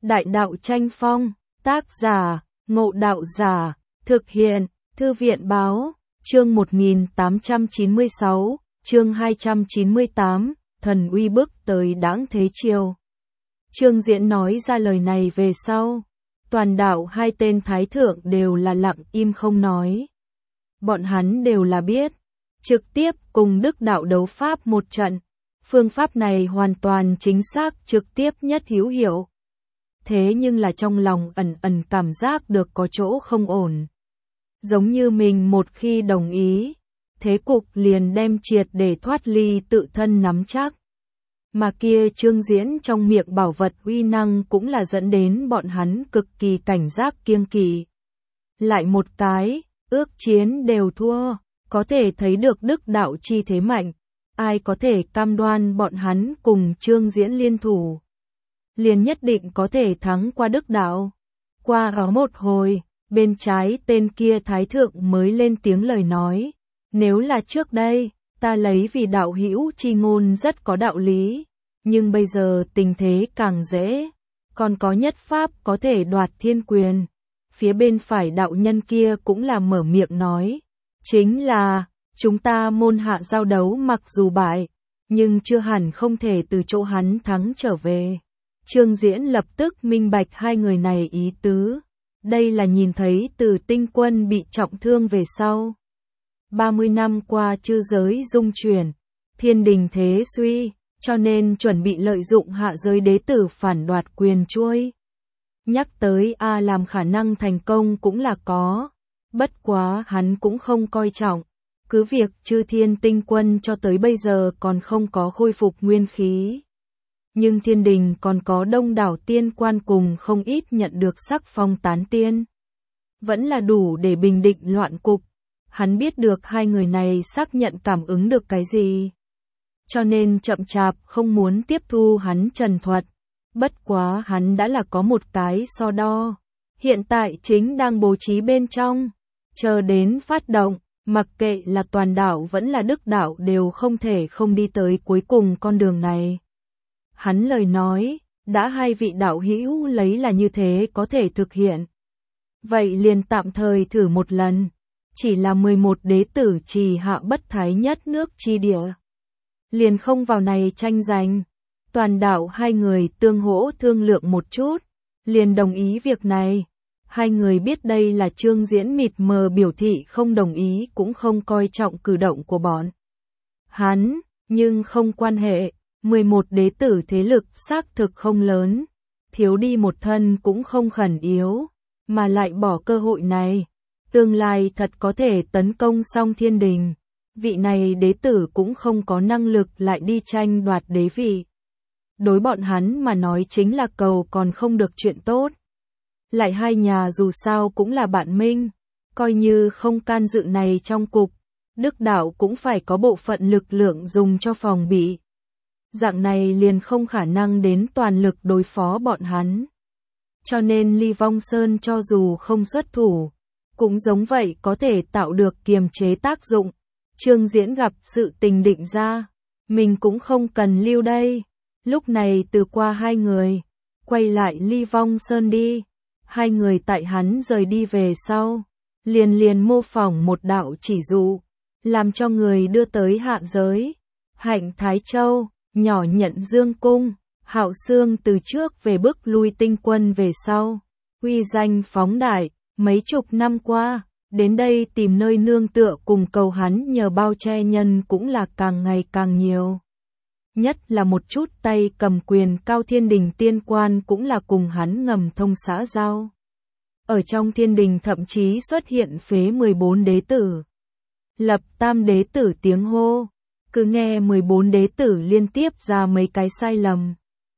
Đại đạo tranh phong, tác giả, Ngộ Đạo Giả, thực hiện, Thư viện báo, chương 1896, chương 298, thần uy bước tới đãng thế chiêu. Trương Diễn nói ra lời này về sau, toàn đạo hai tên thái thượng đều là lặng im không nói. Bọn hắn đều là biết, trực tiếp cùng Đức đạo đấu pháp một trận, phương pháp này hoàn toàn chính xác trực tiếp nhất hữu hiệu. Thế nhưng là trong lòng ẩn ẩn cảm giác được có chỗ không ổn. Giống như mình một khi đồng ý, thế cục liền đem triệt để thoát ly tự thân nắm chắc. Mà kia Trương Diễn trong miệng bảo vật uy năng cũng là dẫn đến bọn hắn cực kỳ cảnh giác kiêng kỵ. Lại một cái, ước chiến đều thua, có thể thấy được Đức đạo chi thế mạnh, ai có thể cam đoan bọn hắn cùng Trương Diễn liên thủ, liền nhất định có thể thắng qua Đức đạo. Qua ở một hồi, bên trái tên kia thái thượng mới lên tiếng lời nói, nếu là trước đây, ta lấy vì đạo hữu chi ngôn rất có đạo lý, nhưng bây giờ tình thế càng dễ, còn có nhất pháp có thể đoạt thiên quyền. Phía bên phải đạo nhân kia cũng là mở miệng nói, chính là, chúng ta môn hạ giao đấu mặc dù bại, nhưng chưa hẳn không thể từ chỗ hắn thắng trở về. Trương Diễn lập tức minh bạch hai người này ý tứ, đây là nhìn thấy từ tinh quân bị trọng thương về sau. 30 năm qua chư giới dung chuyển, thiên đình thế suy, cho nên chuẩn bị lợi dụng hạ giới đế tử phản đoạt quyền chuôi. Nhắc tới làm khả năng thành công cũng là có, bất quá hắn cũng không coi trọng, cứ việc chư thiên tinh quân cho tới bây giờ còn không có khôi phục nguyên khí. Nhưng thiên đình còn có đông đảo tiên quan cùng không ít nhận được sắc phong tán tiên. Vẫn là đủ để bình định loạn cục, hắn biết được hai người này xác nhận cảm ứng được cái gì. Cho nên chậm chạp không muốn tiếp thu hắn trần thuật. Bất quá hắn đã là có một cái so đo, hiện tại chính đang bố trí bên trong, chờ đến phát động, mặc kệ là toàn đạo vẫn là Đức đạo đều không thể không đi tới cuối cùng con đường này. Hắn lời nói, đã hai vị đạo hữu lấy là như thế có thể thực hiện. Vậy liền tạm thời thử một lần, chỉ là 11 đế tử trì hạ bất thái nhất nước chi địa. Liền không vào này tranh giành. Toàn đạo hai người tương hỗ thương lượng một chút, liền đồng ý việc này. Hai người biết đây là Trương Diễn mịt mờ biểu thị không đồng ý cũng không coi trọng cử động của bọn hắn, nhưng không quan hệ, 11 đế tử thế lực xác thực không lớn, thiếu đi một thân cũng không khẩn yếu, mà lại bỏ cơ hội này, tương lai thật có thể tấn công xong thiên đình. Vị này đế tử cũng không có năng lực lại đi tranh đoạt đế vị. Đối bọn hắn mà nói chính là cầu còn không được chuyện tốt. Lại hai nhà dù sao cũng là bạn minh, coi như không can dự này trong cục, Đức đạo cũng phải có bộ phận lực lượng dùng cho phòng bị. Dạng này liền không khả năng đến toàn lực đối phó bọn hắn. Cho nên Ly Vong Sơn cho dù không xuất thủ, cũng giống vậy có thể tạo được kiềm chế tác dụng. Trương Diễn gặp sự tình định ra, mình cũng không cần lưu đây. Lúc này từ qua hai người, quay lại Ly Vong Sơn đi. Hai người tại hắn rời đi về sau, liền mô phỏng một đạo chỉ dụ, làm cho người đưa tới hạ giới. Hạnh Thái Châu, nhỏ nhận Dương Cung, Hạo Xương từ trước về bước lui tinh quân về sau, uy danh phóng đại, mấy chục năm qua, đến đây tìm nơi nương tựa cùng cầu hắn nhờ bao che nhân cũng là càng ngày càng nhiều. Nhất là một chút tay cầm quyền cao thiên đình tiên quan cũng là cùng hắn ngầm thông xã giao. Ở trong thiên đình thậm chí xuất hiện phế 14 đế tử. Lập tam đế tử tiếng hô, cứ nghe 14 đế tử liên tiếp ra mấy cái sai lầm.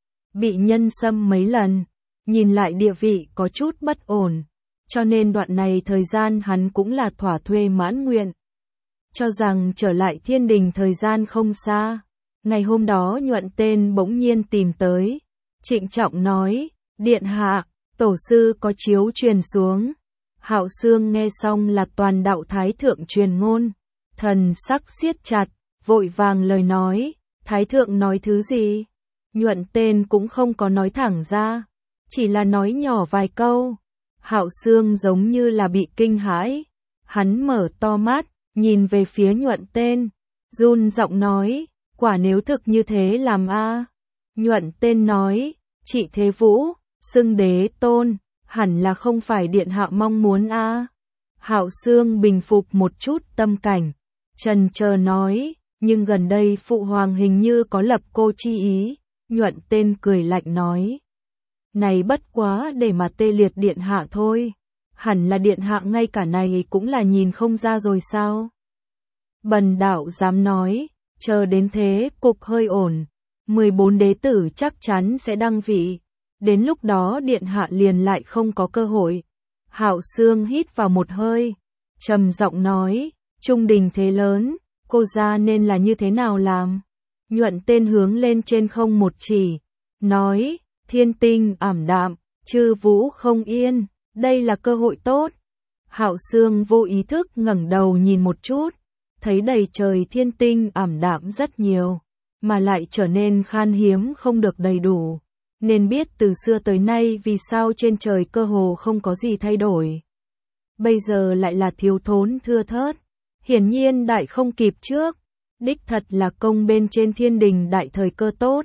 Bị nhân xâm mấy lần, nhìn lại địa vị có chút bất ổn, cho nên đoạn này thời gian hắn cũng là thỏa thuê mãn nguyện. Cho rằng trở lại thiên đình thời gian không xa. Ngày hôm đó Nhuận Tên bỗng nhiên tìm tới, trịnh trọng nói, điện hạ, tổ sư có chiếu truyền xuống. Hạo Xương nghe xong là toàn đạo thái thượng truyền ngôn, thần sắc siết chặt, vội vàng lời nói, thái thượng nói thứ gì? Nhuận Tên cũng không có nói thẳng ra, chỉ là nói nhỏ vài câu. Hạo Sương giống như là bị kinh hãi, hắn mở to mắt, nhìn về phía Nhuận Tên, run giọng nói, quả nếu thực như thế làm a? Nhuận Tên nói, chị Thế Vũ, xưng đế tôn, hẳn là không phải điện hạ mong muốn a. Hạo Sương bình phục một chút tâm cảnh, chần chờ nói, nhưng gần đây phụ hoàng hình như có lập cô chi ý. Nhuận Tên cười lạnh nói, này bất quá để mà tê liệt điện hạ thôi, hẳn là điện hạ ngay cả này cũng là nhìn không ra rồi sao? Bần đạo dám nói, chờ đến thế cục hơi ổn, 14 đế tử chắc chắn sẽ đăng vị, đến lúc đó điện hạ liền lại không có cơ hội. Hạo Sương hít vào một hơi, trầm giọng nói, trung đình thế lớn, cô ra nên là như thế nào làm? Nhuận Tên hướng lên trên không một chỉ, nói, thiên tinh ảm đạm, chư vũ không yên, đây là cơ hội tốt. Hạo Sương vô ý thức ngẩng đầu nhìn một chút, thấy đầy trời thiên tinh ảm đạm rất nhiều, mà lại trở nên khan hiếm không được đầy đủ, nên biết từ xưa tới nay vì sao trên trời cơ hồ không có gì thay đổi. Bây giờ lại là thiếu thốn thưa thớt, hiển nhiên đại không kịp trước, đích thật là công bên trên thiên đình đại thời cơ tốt.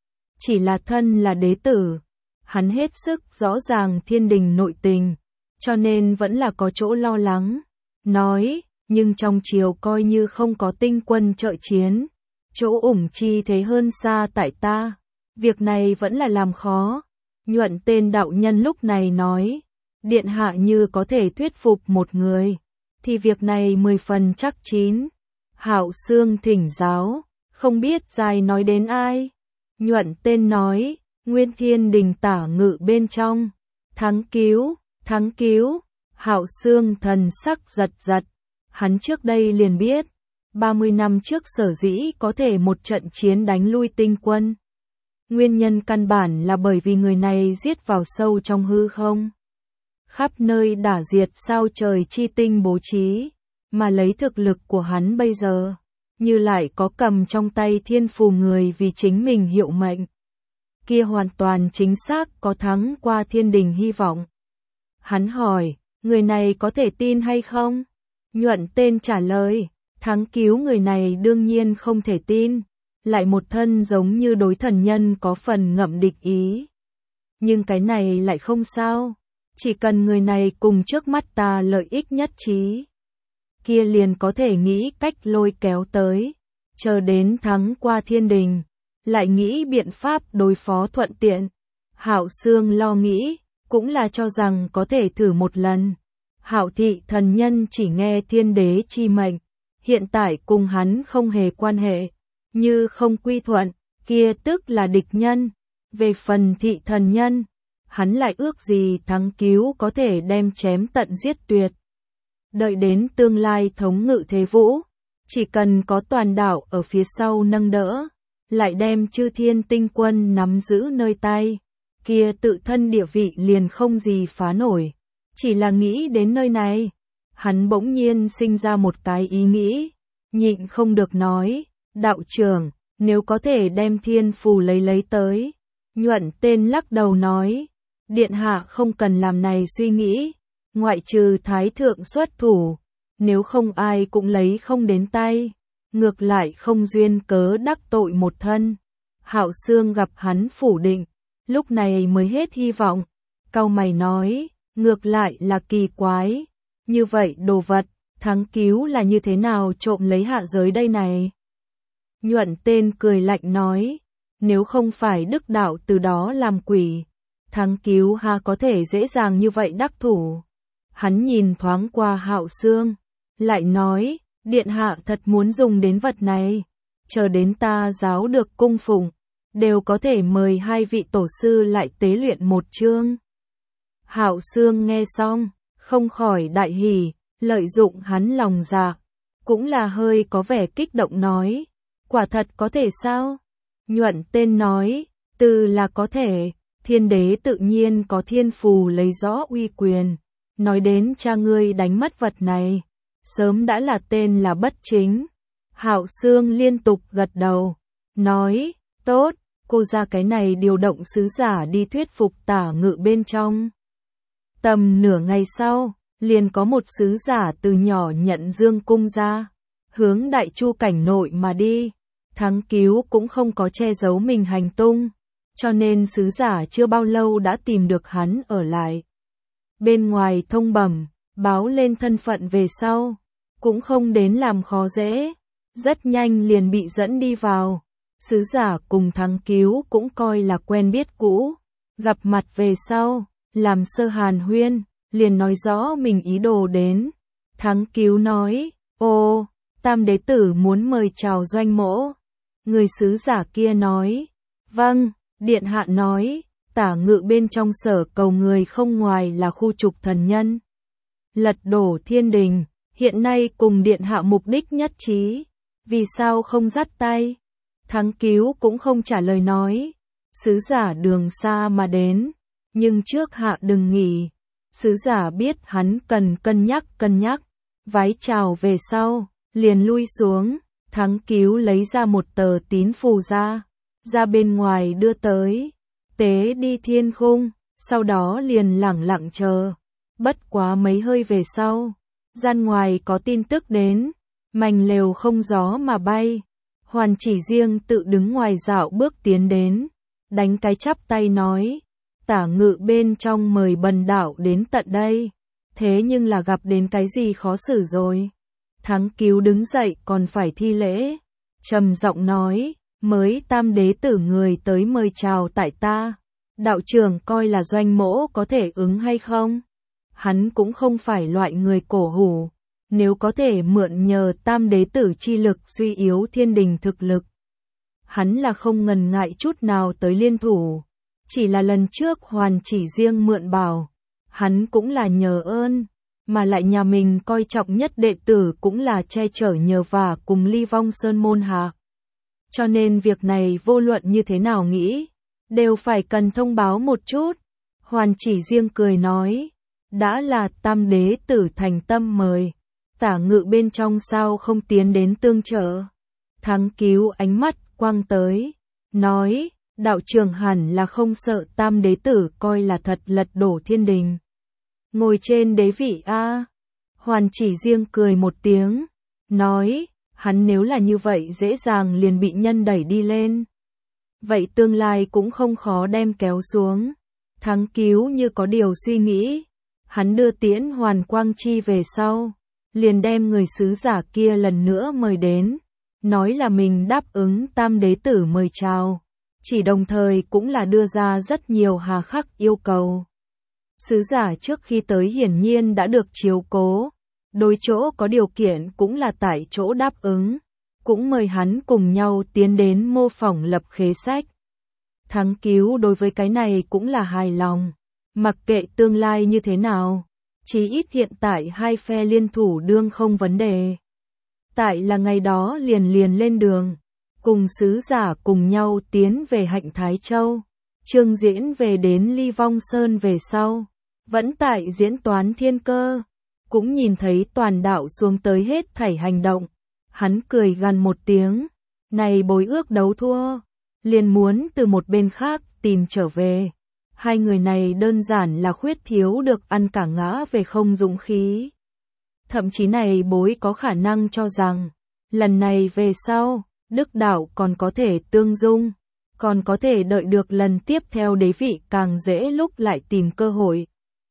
Chỉ là thân là đế tử, hắn hết sức rõ ràng thiên đình nội tình, cho nên vẫn là có chỗ lo lắng. Nói, nhưng trong triều coi như không có tinh quân trợ chiến, chỗ ủng chi thế hơn xa tại ta, việc này vẫn là làm khó. Nhuận Tên đạo nhân lúc này nói, điện hạ như có thể thuyết phục một người, thì việc này 10 phần chắc chín. Hạo Sương thỉnh giáo, không biết dài nói đến ai. Nhuận Tên nói, Nguyên Thiên Đình tả ngự bên trong, thắng cứu, thắng cứu. Hạo Sương thần sắc giật giật, hắn trước đây liền biết, 30 năm trước sở dĩ có thể một trận chiến đánh lui tinh quân. Nguyên nhân căn bản là bởi vì người này giết vào sâu trong hư không, khắp nơi đả diệt sao trời chi tinh bố trí, mà lấy thực lực của hắn bây giờ, như lại có cầm trong tay thiên phù người vì chính mình hiệu mệnh. Kia hoàn toàn chính xác có thắng qua thiên đình hy vọng. Hắn hỏi, người này có thể tin hay không? Nhuận Tên trả lời, thắng cứu người này đương nhiên không thể tin, lại một thân giống như đối thần nhân có phần ngậm địch ý. Nhưng cái này lại không sao, chỉ cần người này cùng trước mắt ta lợi ích nhất trí, kia liền có thể nghĩ cách lôi kéo tới, chờ đến thắng qua thiên đình, lại nghĩ biện pháp đối phó thuận tiện. Hạo Sương lo nghĩ, cũng là cho rằng có thể thử một lần. Hạo thị thần nhân chỉ nghe thiên đế chi mệnh, hiện tại cùng hắn không hề quan hệ, như không quy thuận, kia tức là địch nhân. Về phần thị thần nhân, hắn lại ước gì thắng cứu có thể đem chém tận giết tuyệt. Đợi đến tương lai thống ngự Thế Vũ, chỉ cần có toàn đảo ở phía sau nâng đỡ, lại đem chư thiên tinh quân nắm giữ nơi tay, kia tự thân địa vị liền không gì phá nổi. Chỉ là nghĩ đến nơi này, hắn bỗng nhiên sinh ra một cái ý nghĩ, nhịn không được nói, đạo trưởng, nếu có thể đem thiên phù lấy tới. Nhuận Tên lắc đầu nói, điện hạ không cần làm này suy nghĩ, ngoại trừ thái thượng xuất thủ, nếu không ai cũng lấy không đến tay, ngược lại không duyên cớ đắc tội một thân. Hạo Sương gặp hắn phủ định, lúc này mới hết hy vọng, cau mày nói, ngược lại là kỳ quái, như vậy đồ vật, thắng cứu là như thế nào trộm lấy hạ giới đây này? Nhuận Tên cười lạnh nói, nếu không phải đức đạo từ đó làm quỷ, thắng cứu ha có thể dễ dàng như vậy đắc thủ. Hắn nhìn thoáng qua Hạo Sương, lại nói, điện hạ thật muốn dùng đến vật này, chờ đến ta giáo được cung phụng, đều có thể mời hai vị tổ sư lại tế luyện một chương. Hạo Sương nghe xong, không khỏi đại hỉ, lợi dụng hắn lòng dạ, cũng là hơi có vẻ kích động nói, quả thật có thể sao? Nhuận Tên nói, từ là có thể, thiên đế tự nhiên có thiên phù lấy rõ uy quyền, nói đến cha ngươi đánh mất vật này, sớm đã là tên là bất chính. Hạo Sương liên tục gật đầu, nói, tốt, cô ra cái này điều động sứ giả đi thuyết phục Tả Ngự bên trong. Tầm nửa ngày sau, liền có một sứ giả từ nhỏ nhận dương cung ra, hướng Đại Chu cảnh nội mà đi. Thắng Cứu cũng không có che giấu mình hành tung, cho nên sứ giả chưa bao lâu đã tìm được hắn ở lại. Bên ngoài thông bẩm, báo lên thân phận về sau, cũng không đến làm khó dễ, rất nhanh liền bị dẫn đi vào. Sứ giả cùng Thắng Cứu cũng coi là quen biết cũ, gặp mặt về sau, làm sơ hàn huyên, liền nói rõ mình ý đồ đến. Thắng Cứu nói, ô, Tam đế tử muốn mời chào doanh mỗ. Người sứ giả kia nói, vâng, điện hạ nói, Tả Ngự bên trong sở cầu người không ngoài là khu trục thần nhân, lật đổ thiên đình, hiện nay cùng điện hạ mục đích nhất trí, vì sao không dắt tay? Thắng Cứu cũng không trả lời nói, sứ giả đường xa mà đến, nhưng trước hạ đừng nghỉ. Sứ giả biết hắn cần cân nhắc, vái chào về sau, liền lui xuống. Thắng Cứu lấy ra một tờ tín phù ra bên ngoài đưa tới, tế đi thiên khung, sau đó liền lẳng lặng chờ. Bất quá mấy hơi về sau, gian ngoài có tin tức đến, mành lều không gió mà bay. Hoàn Chỉ Riêng tự đứng ngoài dạo bước tiến đến, đánh cái chắp tay nói, Tả Ngự bên trong mời bần đạo đến tận đây, thế nhưng là gặp đến cái gì khó xử rồi. Thắng Cứu đứng dậy còn phải thi lễ, trầm giọng nói, mới Tam đế tử người tới mời chào tại ta, đạo trưởng coi là doanh mỗ có thể ứng hay không? Hắn cũng không phải loại người cổ hủ, nếu có thể mượn nhờ Tam đế tử chi lực suy yếu thiên đình thực lực, hắn là không ngần ngại chút nào tới liên thủ. Chỉ là lần trước Hoàn Chỉ Riêng mượn bảo, hắn cũng là nhờ ơn, mà lại nhà mình coi trọng nhất đệ tử cũng là che chở nhờ vả cùng Ly Vong Sơn môn hạ. Cho nên việc này vô luận như thế nào nghĩ, đều phải cần thông báo một chút. Hoàn Chỉ Riêng cười nói, đã là Tam đế tử thành tâm mời, Tả Ngự bên trong sao không tiến đến tương trợ. Thắng Cứu ánh mắt quang tới, nói, đạo trưởng hẳn là không sợ Tam đế tử coi là thật lật đổ thiên đình, ngồi trên đế vị a. Hoàn Chỉ Riêng cười một tiếng, nói, hắn nếu là như vậy dễ dàng liền bị nhân đẩy đi lên, vậy tương lai cũng không khó đem kéo xuống. Thắng Cứu như có điều suy nghĩ, hắn đưa tiễn Hoàn Quang Chi về sau, liền đem người sứ giả kia lần nữa mời đến, nói là mình đáp ứng Tam đế tử mời chào, chỉ đồng thời cũng là đưa ra rất nhiều hà khắc yêu cầu. Sứ giả trước khi tới hiển nhiên đã được chiếu cố, đối chỗ có điều kiện cũng là tại chỗ đáp ứng, cũng mời hắn cùng nhau tiến đến mô phỏng lập khế sách. Thắng Cứu đối với cái này cũng là hài lòng, mặc kệ tương lai như thế nào, chí ít hiện tại hai phe liên thủ đương không vấn đề. Tại là ngày đó liền lên đường, cùng sứ giả cùng nhau tiến về Hạnh Thái Châu. Trương Diễn về đến Ly Vong Sơn về sau, vẫn tại diễn toán thiên cơ, cũng nhìn thấy toàn đạo xuống tới hết thảy hành động. Hắn cười gằn một tiếng, này bối ước đấu thua, liền muốn từ một bên khác tìm trở về. Hai người này đơn giản là khuyết thiếu được ăn cả ngã về không dũng khí. Thậm chí này bối có khả năng cho rằng, lần này về sau, Đức đạo còn có thể tương dung, còn có thể đợi được lần tiếp theo đế vị càng dễ lúc lại tìm cơ hội.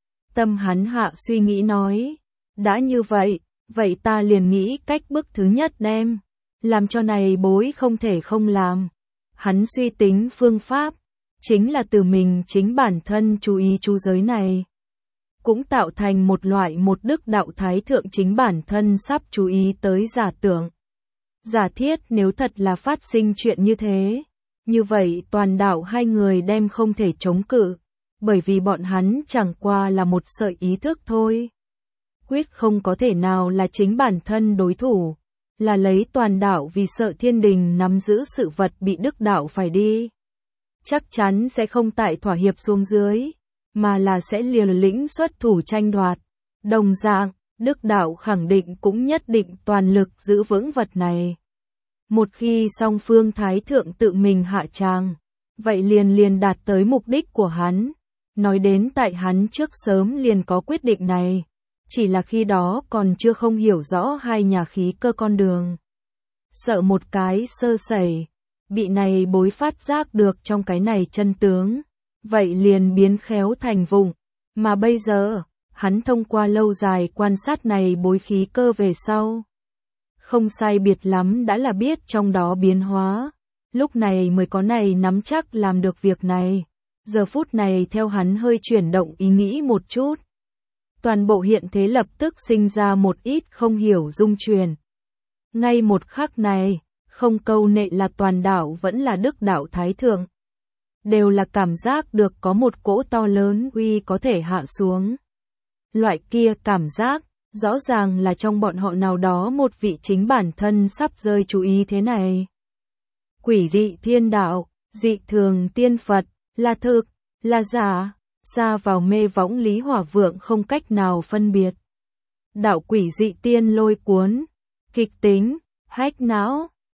Tâm hắn hạ suy nghĩ nói, đã như vậy, vậy ta liền nghĩ cách bước thứ nhất đem, làm cho này bối không thể không làm. Hắn suy tính phương pháp, chính là từ mình chính bản thân chú ý chú giới này, cũng tạo thành một loại một đức đạo thái thượng chính bản thân sắp chú ý tới giả tưởng. Giả thiết nếu thật là phát sinh chuyện như thế, như vậy toàn đạo hai người đem không thể chống cự, bởi vì bọn hắn chẳng qua là một sợi ý thức thôi. Quyết không có thể nào là chính bản thân đối thủ, là lấy toàn đạo vì sợ thiên đình nắm giữ sự vật bị đức đạo phải đi. Chắc chắn sẽ không tại thỏa hiệp xuống dưới, mà là sẽ liều lĩnh xuất thủ tranh đoạt. Đồng dạng, đức đạo khẳng định cũng nhất định toàn lực giữ vững vật này. Một khi song phương thái thượng tự mình hạ tràng, vậy liền đạt tới mục đích của hắn. Nói đến tại hắn trước sớm liền có quyết định này, chỉ là khi đó còn chưa không hiểu rõ hai nhà khí cơ con đường. Sợ một cái sơ sẩy, bị này bối phát giác được trong cái này chân tướng, vậy liền biến khéo thành vụng, mà bây giờ, hắn thông qua lâu dài quan sát này bối khí cơ về sau. Không sai biệt lắm đã là biết trong đó biến hóa, lúc này mới có này nắm chắc làm được việc này. Giờ phút này theo hắn hơi chuyển động ý nghĩ một chút. Toàn bộ hiện thế lập tức sinh ra một ít không hiểu rung chuyển. Ngay một khắc này, không câu nệ là toàn đảo vẫn là đức đảo thái thượng. Đều là cảm giác được có một cỗ to lớn uy có thể hạ xuống. Loại kia cảm giác, rõ ràng là trong bọn họ nào đó một vị chính bản thân sắp rơi chú ý thế này. Quỷ dị thiên đạo, dị thường tiên Phật, là thực, là giả, xa vào mê võng Lý Hỏa Vượng không cách nào phân biệt. Đạo quỷ dị tiên lôi cuốn, kịch tính, hách não,